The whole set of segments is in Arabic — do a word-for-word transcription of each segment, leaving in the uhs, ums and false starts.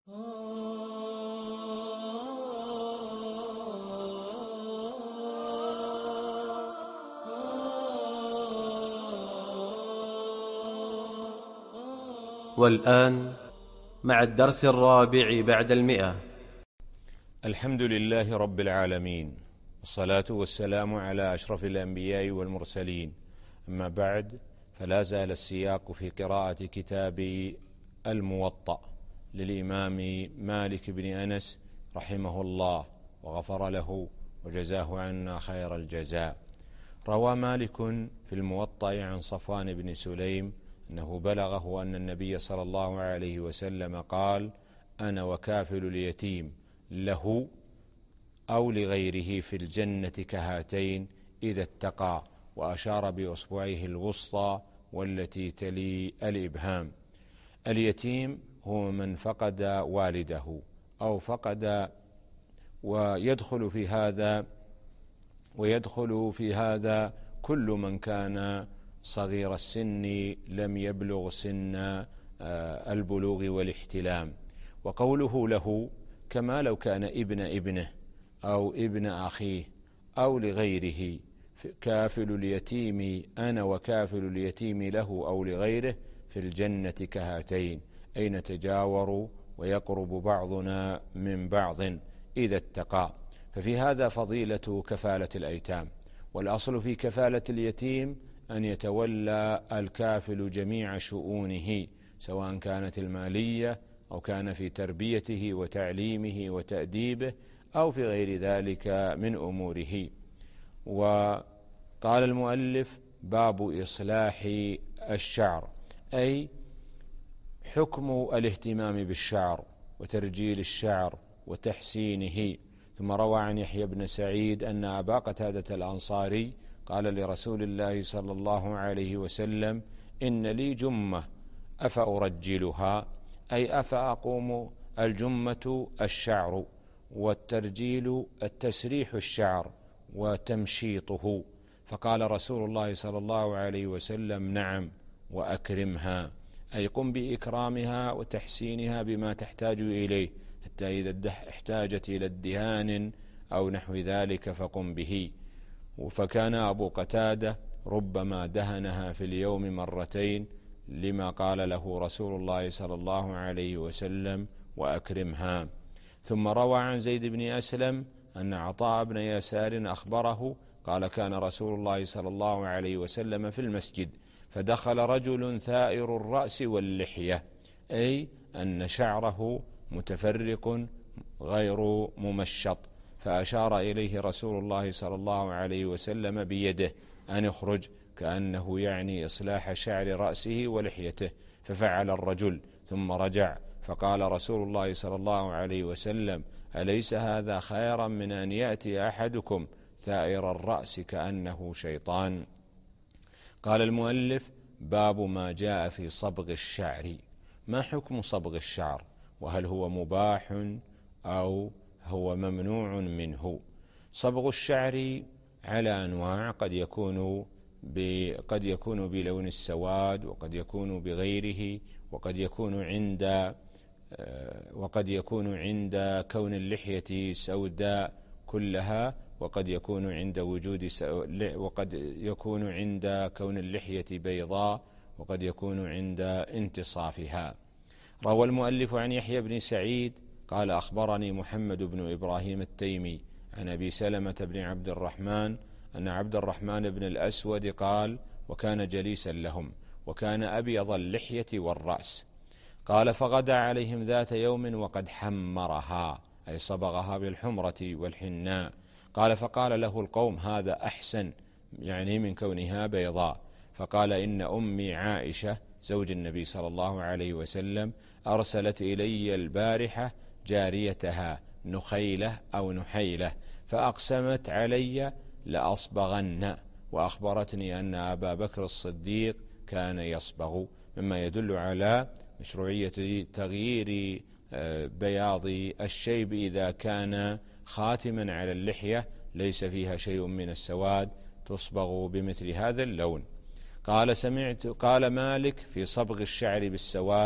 والآن مع الدرس الرابع بعد المئة. الحمد لله رب العالمين، والصلاة والسلام على أشرف الأنبياء والمرسلين، أما بعد، فلا زال السياق في قراءة كتاب الموطأ للإمام مالك بن أنس رحمه الله وغفر له وجزاه عنا خير الجزاء. روى مالك في الموطأ عن صفوان بن سليم أنه بلغه أن النبي صلى الله عليه وسلم قال: أنا وكافل اليتيم له أو لغيره في الجنة كهاتين إذا اتقى، وأشار بأصبعه الوسطى والتي تلي الإبهام. اليتيم هو من فقد والده أو فقد، ويدخل في هذا ويدخل في هذا كل من كان صغير السن لم يبلغ سن البلوغ والاحتلام. وقوله له كما لو كان ابن ابنه أو ابن أخيه أو لغيره. كافل اليتيم أنا وكافل اليتيم له أو لغيره في الجنة كهاتين، أي نتجاور ويقرب بعضنا من بعض إذا اتقى. ففي هذا فضيلة كفالة الأيتام. والأصل في كفالة اليتيم أن يتولى الكافل جميع شؤونه، سواء كانت المالية أو كان في تربيته وتعليمه وتأديبه أو في غير ذلك من أموره. وقال المؤلف: باب إصلاح الشعر، أي حكم الاهتمام بالشعر وترجيل الشعر وتحسينه. ثم روى عن يحيى بن سعيد أن أبا قتادة الأنصاري قال لرسول الله صلى الله عليه وسلم: إن لي جمة أفأرجلها، أي أفأقوم الجمة الشعر، والترجيل التسريح الشعر وتمشيطه. فقال رسول الله صلى الله عليه وسلم: نعم، وأكرمها، أي قم بإكرامها وتحسينها بما تحتاج إليه، حتى إذا احتاجت إلى الدهان أو نحو ذلك فقم به. فكان أبو قتادة ربما دهنها في اليوم مرتين، لما قال له رسول الله صلى الله عليه وسلم: وأكرمها. ثم روى عن زيد بن أسلم أن عطاء بن يسار أخبره قال: كان رسول الله صلى الله عليه وسلم في المسجد، فدخل رجل ثائر الرأس واللحية، أي أن شعره متفرق غير ممشط، فأشار إليه رسول الله صلى الله عليه وسلم بيده أن يخرج، كأنه يعني إصلاح شعر رأسه ولحيته. ففعل الرجل ثم رجع، فقال رسول الله صلى الله عليه وسلم: أليس هذا خيرا من أن يأتي أحدكم ثائر الرأس كأنه شيطان؟ قال المؤلف: باب ما جاء في صبغ الشعر. ما حكم صبغ الشعر؟ وهل هو مباح أو هو ممنوع منه؟ صبغ الشعر على أنواع، قد يكون قد يكون بلون السواد، وقد يكون بغيره، وقد يكون عند وقد يكون عند كون اللحية سوداء كلها، وقد يكون عند وجود وقد يكون عند كون اللحية بيضاء، وقد يكون عند انتصافها. روى المؤلف عن يحيى بن سعيد قال: أخبرني محمد بن إبراهيم التيمي عن أبي سلمة بن عبد الرحمن أن عبد الرحمن بن الأسود قال: وكان جليسا لهم، وكان أبيض اللحية والرأس. قال: فغدا عليهم ذات يوم وقد حمرها، أي صبغها بالحمرة والحناء. قال: فقال له القوم: هذا أحسن، يعني من كونها بيضاء. فقال: إن أمي عائشة زوج النبي صلى الله عليه وسلم أرسلت إلي البارحة جاريتها نخيلة أو نحيلة، فأقسمت علي لأصبغن، وأخبرتني أن أبا بكر الصديق كان يصبغ، مما يدل على مشروعية تغيير بياض الشيب إذا كان خاتما على اللحية ليس فيها شيء من السواد تصبغ بمثل هذا اللون. قال سمعت قال مالك في صبغ الشعر بالسواد: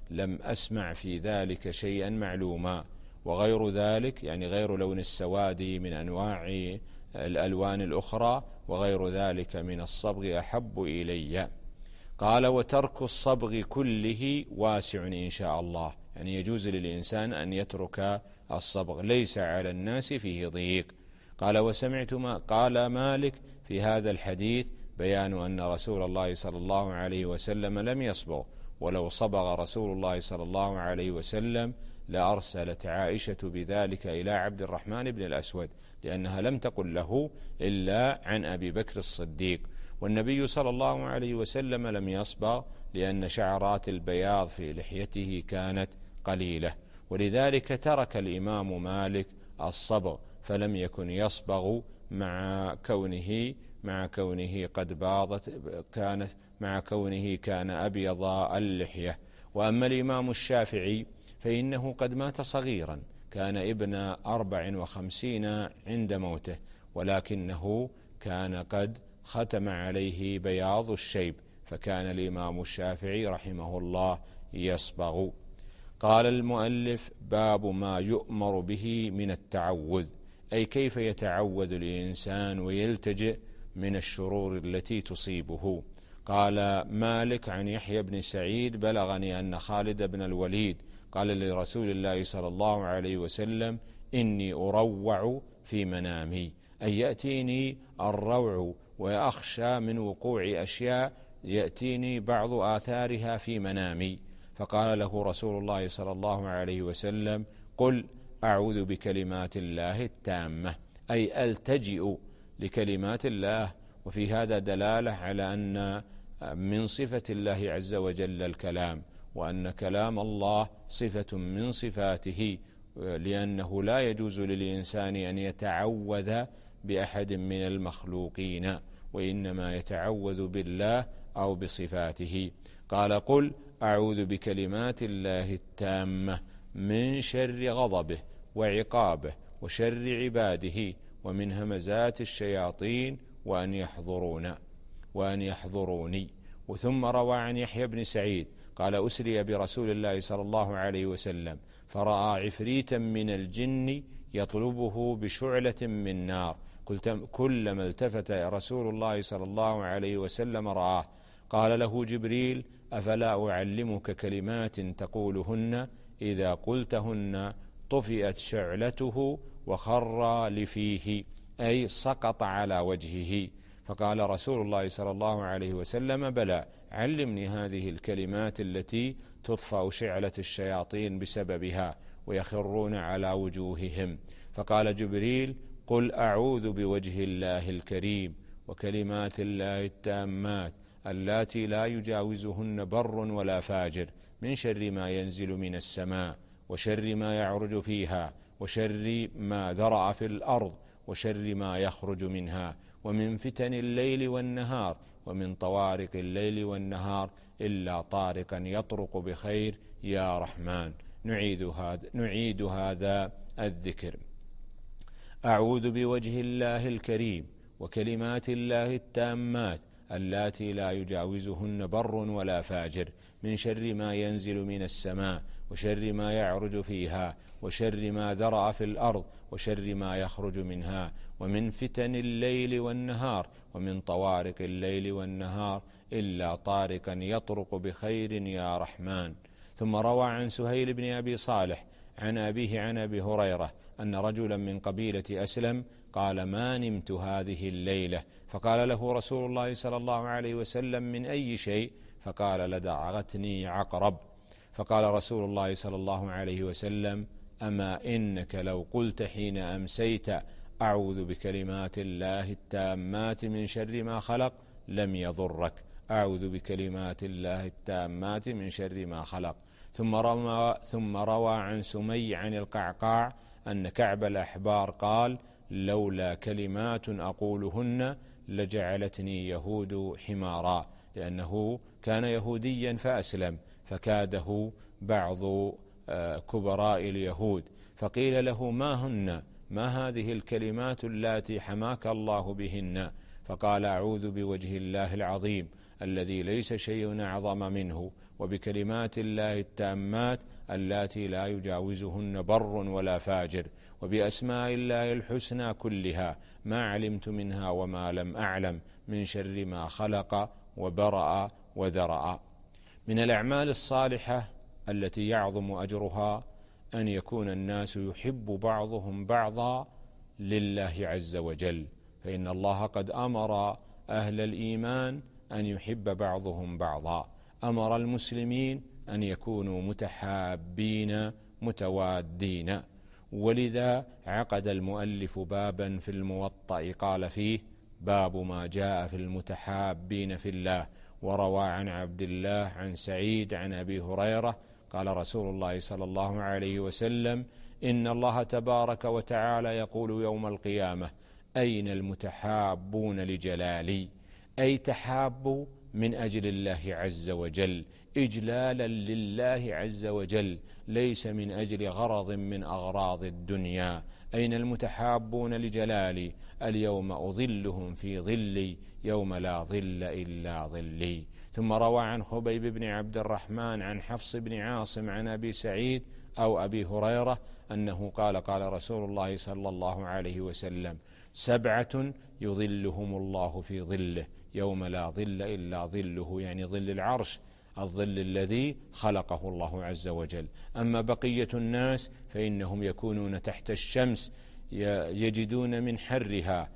لم أسمع في ذلك شيئا معلوما. وغير ذلك يعني غير لون السواد من أنواع الألوان الأخرى وغير ذلك من الصبغ أحب إلي. قال وترك الصبغ كله واسع إن شاء الله، يعني يجوز للإنسان أن يترك الصبغ، ليس على الناس فيه ضيق. قال وسمعت ما قال مالك في هذا الحديث بيان أن رسول الله صلى الله عليه وسلم لم يصبغ، ولو صبغ رسول الله صلى الله عليه وسلم لأرسلت عائشة بذلك إلى عبد الرحمن بن الأسود، لأنها لم تقل له إلا عن أبي بكر الصديق. والنبي صلى الله عليه وسلم لم يصبغ لأن شعرات البياض في لحيته كانت قليلة، ولذلك ترك الإمام مالك الصبغ، فلم يكن يصبغ مع كونه مع كونه قد باضت كانت مع كونه كان أبيض اللحية. وأما الإمام الشافعي فإنه قد مات صغيرا، كان ابن أربع وخمسين عند موته، ولكنه كان قد ختم عليه بياض الشيب، فكان الإمام الشافعي رحمه الله يصبغ. قال المؤلف باب ما يؤمر به من التعوذ، أي كيف يتعوذ الإنسان ويلتجئ من الشرور التي تصيبه. قال مالك عن يحيى بن سعيد بلغني أن خالد بن الوليد قال لرسول الله صلى الله عليه وسلم إني أروع في منامي، أي يأتيني الروع وأخشى من وقوع أشياء يأتيني بعض آثارها في منامي. فقال له رسول الله صلى الله عليه وسلم قل أعوذ بكلمات الله التامة، أي ألتجئ لكلمات الله. وفي هذا دلالة على أن من صفة الله عز وجل الكلام، وأن كلام الله صفة من صفاته، لأنه لا يجوز للإنسان أن يتعوذ بأحد من المخلوقين، وإنما يتعوذ بالله أو بصفاته. قال قل أعوذ بكلمات الله التامة من شر غضبه وعقابه وشر عباده ومن همزات الشياطين وأن يحضرون وأن يحضروني. وثم روى عن يحيى بن سعيد قال أسري برسول الله صلى الله عليه وسلم فرأى عفريتا من الجن يطلبه بشعلة من نار، كلما التفت رسول الله صلى الله عليه وسلم رآه. قال له جبريل أفلا أعلمك كلمات تقولهن إذا قلتهن طفئت شعلته وخر لفيه، أي سقط على وجهه. فقال رسول الله صلى الله عليه وسلم بلى، علمني هذه الكلمات التي تطفأ شعلة الشياطين بسببها ويخرون على وجوههم. فقال جبريل قل أعوذ بوجه الله الكريم وكلمات الله التامات اللاتي لا يجاوزهن بر ولا فاجر من شر ما ينزل من السماء وشر ما يعرج فيها وشر ما ذرأ في الأرض وشر ما يخرج منها ومن فتن الليل والنهار ومن طوارق الليل والنهار إلا طارقا يطرق بخير يا رحمن. نعيد هذا, نعيد هذا الذكر: أعوذ بوجه الله الكريم وكلمات الله التامات اللاتي لا يجاوزهن بر ولا فاجر من شر ما ينزل من السماء وشر ما يعرج فيها وشر ما ذرأ في الأرض وشر ما يخرج منها ومن فتن الليل والنهار ومن طوارق الليل والنهار إلا طارقا يطرق بخير يا رحمن. ثم روى عن سهيل بن أبي صالح عن أبيه عن أبي هريرة أن رجلا من قبيلة أسلم قال ما نمت هذه الليلة، فقال له رسول الله صلى الله عليه وسلم من أي شيء؟ فقال لدعغتني عقرب. فقال رسول الله صلى الله عليه وسلم أما إنك لو قلت حين أمسيت أعوذ بكلمات الله التامات من شر ما خلق لم يضرك، أعوذ بكلمات الله التامات من شر ما خلق. ثم روى, ثم روى عن سمي عن القعقاع أن كعب الأحبار قال لولا كلمات أقولهن لجعلتني يهود حمارا، لأنه كان يهوديا فأسلم فكاده بعض كبراء اليهود، فقيل له ما هن ما هذه الكلمات اللاتي حماك الله بهن؟ فقال أعوذ بوجه الله العظيم الذي ليس شيء أعظم منه، وبكلمات الله التامات اللاتي لا يجاوزهن بر ولا فاجر، وبأسماء الله الحسنى كلها ما علمت منها وما لم أعلم من شر ما خلق وبرأ وذرأ. من الأعمال الصالحة التي يعظم أجرها أن يكون الناس يحب بعضهم بعضا لله عز وجل، فإن الله قد أمر أهل الإيمان أن يحب بعضهم بعضا، أمر المسلمين أن يكونوا متحابين متوادين. ولذا عقد المؤلف بابا في الموطأ قال فيه: باب ما جاء في المتحابين في الله. وروى عن عبد الله عن سعيد عن أبي هريرة قال رسول الله صلى الله عليه وسلم: إن الله تبارك وتعالى يقول يوم القيامة: أين المتحابون لجلالي؟ أي تحابوا من أجل الله عز وجل، إجلالا لله عز وجل، ليس من أجل غرض من أغراض الدنيا. أين المتحابون لجلالي؟ اليوم أظلهم في ظلي يوم لا ظل إلا ظلي. ثم روى عن خبيب بن عبد الرحمن عن حفص بن عاصم عن أبي سعيد أو أبي هريرة أنه قال: قال رسول الله صلى الله عليه وسلم: سبعة يظلهم الله في ظله يوم لا ظل إلا ظله، يعني ظل العرش، الظل الذي خلقه الله عز وجل. أما بقية الناس فإنهم يكونون تحت الشمس يجدون من حرها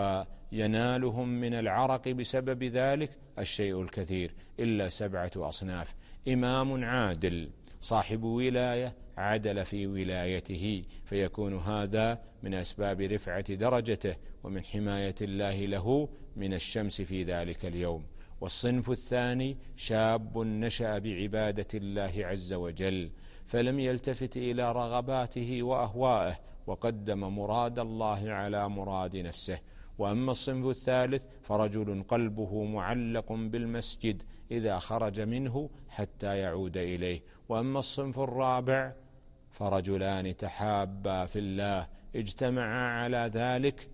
وينالهم من العرق بسبب ذلك الشيء الكثير، إلا سبعة أصناف: إمام عادل صاحب ولاية عدل في ولايته، فيكون هذا من أسباب رفعة درجته ومن حماية الله له من الشمس في ذلك اليوم. والصنف الثاني: شاب نشأ بعبادة الله عز وجل فلم يلتفت إلى رغباته وأهوائه وقدم مراد الله على مراد نفسه. وأما الصنف الثالث فرجل قلبه معلق بالمسجد إذا خرج منه حتى يعود إليه. وأما الصنف الرابع فرجلان تحابا في الله اجتمعا على ذلك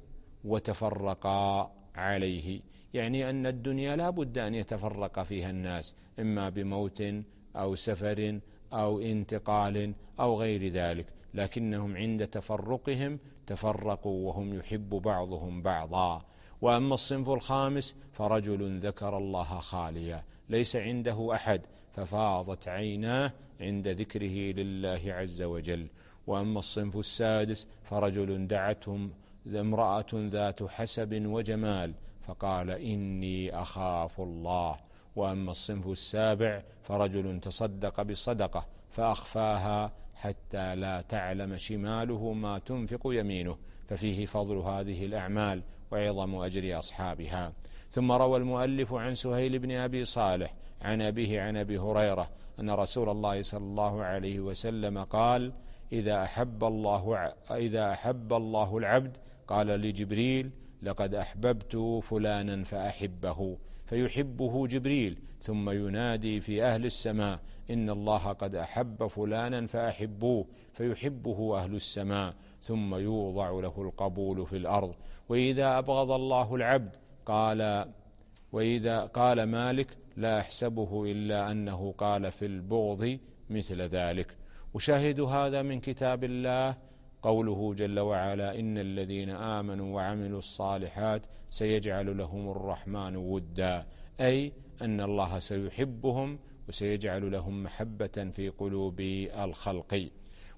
وتفرقا عليه، يعني أن الدنيا لا بد أن يتفرق فيها الناس، إما بموت أو سفر أو انتقال أو غير ذلك، لكنهم عند تفرقهم تفرقوا وهم يحب بعضهم بعضا. وأما الصنف الخامس فرجل ذكر الله خاليا ليس عنده أحد ففاضت عيناه عند ذكره لله عز وجل. وأما الصنف السادس فرجل دعتهم امرأة ذات حسب وجمال فقال: إني أخاف الله. وأما الصنف السابع فرجل تصدق بصدقة فأخفاها حتى لا تعلم شماله ما تنفق يمينه، ففيه فضل هذه الأعمال وعظم أجر أصحابها. ثم روى المؤلف عن سهيل بن أبي صالح عن أبيه عن أبي هريرة أن رسول الله صلى الله عليه وسلم قال: إذا أحب الله إذا أحب الله العبد قال لجبريل: لقد أحببت فلانا فأحبه، فيحبه جبريل، ثم ينادي في أهل السماء: إن الله قد أحب فلانا فأحبوه، فيحبه أهل السماء، ثم يوضع له القبول في الأرض. وإذا أبغض الله العبد قال وإذا قال مالك: لا أحسبه إلا أنه قال في البغض مثل ذلك. وشاهد هذا من كتاب الله قوله جل وعلا: إن الذين آمنوا وعملوا الصالحات سيجعل لهم الرحمن ودا، أي أن الله سيحبهم وسيجعل لهم محبة في قلوب الخلق.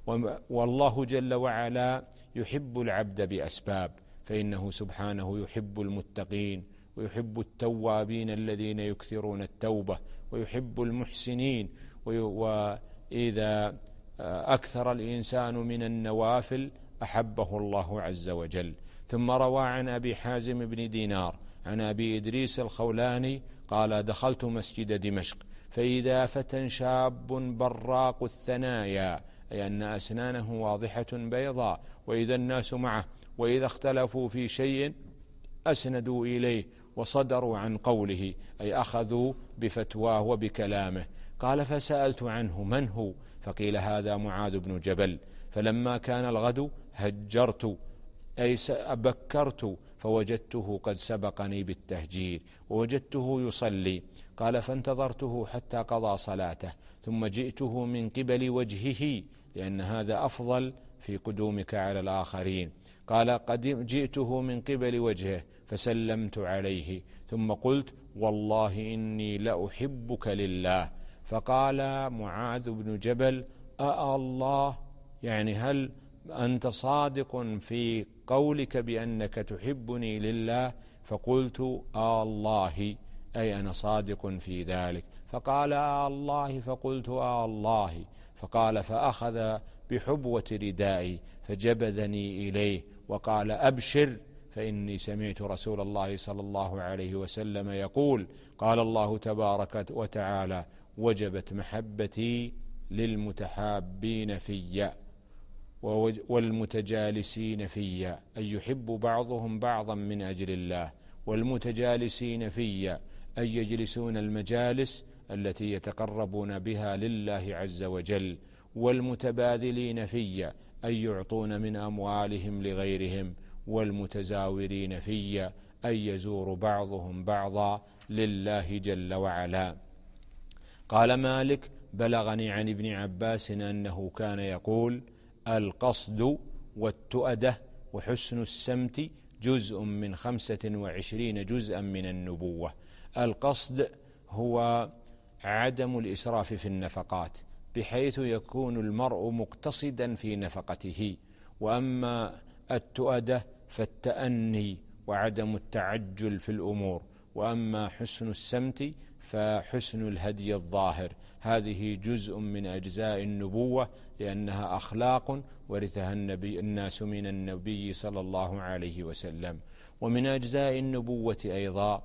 والله جل وعلا يحب العبد بأسباب، فإنه سبحانه يحب المتقين ويحب التوابين الذين يكثرون التوبة، ويحب المحسنين، وإذا أكثر الإنسان من النوافل أحبه الله عز وجل. ثم روى عن أبي حازم بن دينار عن أبي إدريس الخولاني قال: دخلت مسجد دمشق فإذا فتى شاب براق الثنايا، أي أن أسنانه واضحة بيضاء، وإذا الناس معه، وإذا اختلفوا في شيء أسندوا إليه وصدروا عن قوله، أي أخذوا بفتواه وبكلامه. قال: فسألت عنه من هو؟ فقيل: هذا معاذ بن جبل. فلما كان الغد هجرت، أي بكرت فوجدته قد سبقني بالتهجير ووجدته يصلي. قال فانتظرته حتى قضى صلاته ثم جئته من قبل وجهه لأن هذا أفضل في قدومك على الآخرين. قال قد جئته من قبل وجهه فسلمت عليه ثم قلت والله إني لأحبك لله. فقال معاذ بن جبل أأ الله، يعني هل أنت صادق في قولك بأنك تحبني لله؟ فقلت آه الله، أي أنا صادق في ذلك. فقال آه الله، فقلت آه الله. فقال فأخذ بحبوة ردائي فجبذني إليه وقال أبشر فإني سمعت رسول الله صلى الله عليه وسلم يقول قال الله تبارك وتعالى وجبت محبتي للمتحابين في والمتجالسين في، أي يحب بعضهم بعضا من أجل الله، والمتجالسين في أي يجلسون المجالس التي يتقربون بها لله عز وجل، والمتباذلين في أي يعطون من أموالهم لغيرهم، والمتزاورين في أي يزور بعضهم بعضا لله جل وعلا. قال مالك بلغني عن ابن عباس أنه كان يقول القصد والتؤدة وحسن السمت جزء من خمسة وعشرين جزءا من النبوة. القصد هو عدم الإسراف في النفقات بحيث يكون المرء مقتصدا في نفقته، وأما التؤدة فالتأني وعدم التعجل في الأمور، وأما حسن السمت فحسن الهدي الظاهر. هذه جزء من أجزاء النبوة لأنها أخلاق ورثها النبي الناس من النبي صلى الله عليه وسلم. ومن أجزاء النبوة أيضا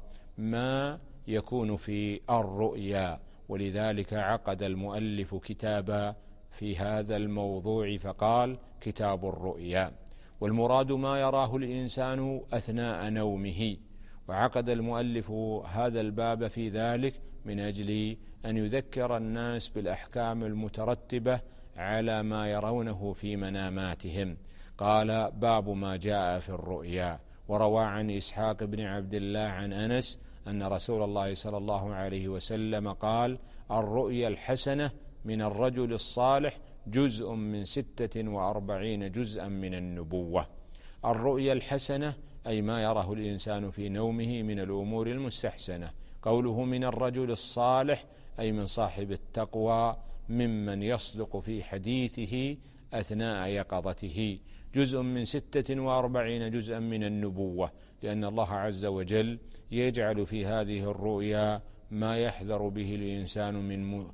ما يكون في الرؤيا، ولذلك عقد المؤلف كتابا في هذا الموضوع فقال كتاب الرؤيا، والمراد ما يراه الإنسان أثناء نومه. وعقد المؤلف هذا الباب في ذلك من أجل أن يذكر الناس بالأحكام المترتبة على ما يرونه في مناماتهم. قال باب ما جاء في الرؤيا. وروى عن إسحاق بن عبد الله عن أنس أن رسول الله صلى الله عليه وسلم قال الرؤيا الحسنة من الرجل الصالح جزء من ستة وأربعين جزءا من النبوة. الرؤيا الحسنة أي ما يراه الإنسان في نومه من الأمور المستحسنة. قوله من الرجل الصالح أي من صاحب التقوى ممن يصدق في حديثه أثناء يقظته. جزء من ستة وأربعين جزءا من النبوة، لأن الله عز وجل يجعل في هذه الرؤيا ما يحذر به الإنسان من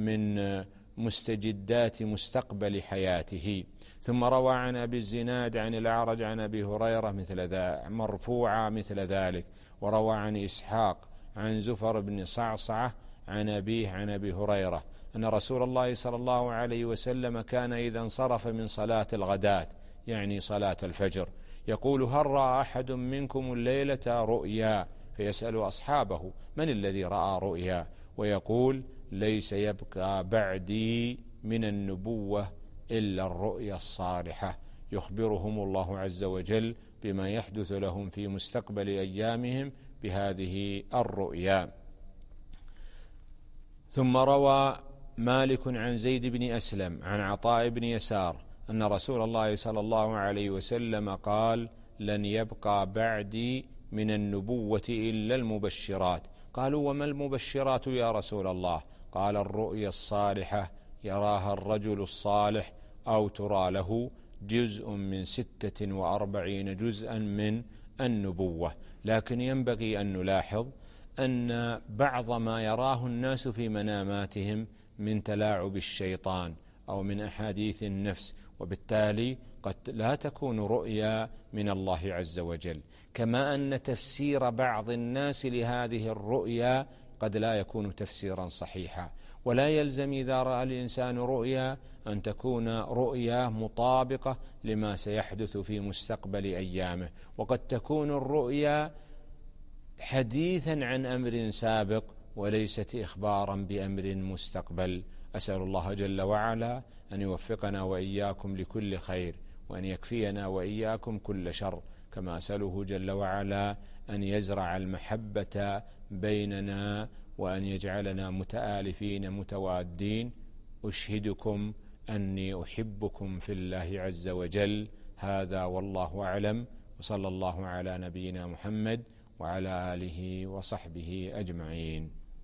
من مستجدات مستقبل حياته. ثم روى عن أبي الزناد عن الأعرج عن أبي هريرة مثل ذا مرفوعا مثل ذلك. وروى عن إسحاق عن زفر بن صعصعة عن أبيه عن أبي هريرة أن رسول الله صلى الله عليه وسلم كان إذا انصرف من صلاة الغداة يعني صلاة الفجر يقول هل رأى أحد منكم الليلة رؤيا؟ فيسأل أصحابه من الذي رأى رؤيا؟ ويقول ليس يبقى بعدي من النبوة إلا الرؤيا الصالحة، يخبرهم الله عز وجل بما يحدث لهم في مستقبل أيامهم بهذه الرؤيا. ثم روى مالك عن زيد بن أسلم عن عطاء بن يسار أن رسول الله صلى الله عليه وسلم قال لن يبقى بعدي من النبوة إلا المبشرات. قالوا وما المبشرات يا رسول الله؟ قال الرؤيا الصالحة يراها الرجل الصالح أو ترى له جزء من ستة وأربعين جزءا من النبوة. لكن ينبغي أن نلاحظ أن بعض ما يراه الناس في مناماتهم من تلاعب الشيطان أو من أحاديث النفس، وبالتالي قد لا تكون رؤيا من الله عز وجل. كما أن تفسير بعض الناس لهذه الرؤيا قد لا يكون تفسيرا صحيحا. ولا يلزم إذا رأى الإنسان رؤيا أن تكون رؤيا مطابقة لما سيحدث في مستقبل أيامه، وقد تكون الرؤيا حديثا عن أمر سابق وليست إخبارا بأمر مستقبل. أسأل الله جل وعلا أن يوفقنا وإياكم لكل خير، وأن يكفينا وإياكم كل شر، كما أسأله جل وعلا أن يزرع المحبة بيننا وأن يجعلنا متآلفين متوادين. أشهدكم أني أحبكم في الله عز وجل. هذا والله أعلم، وصلى الله على نبينا محمد وعلى آله وصحبه أجمعين.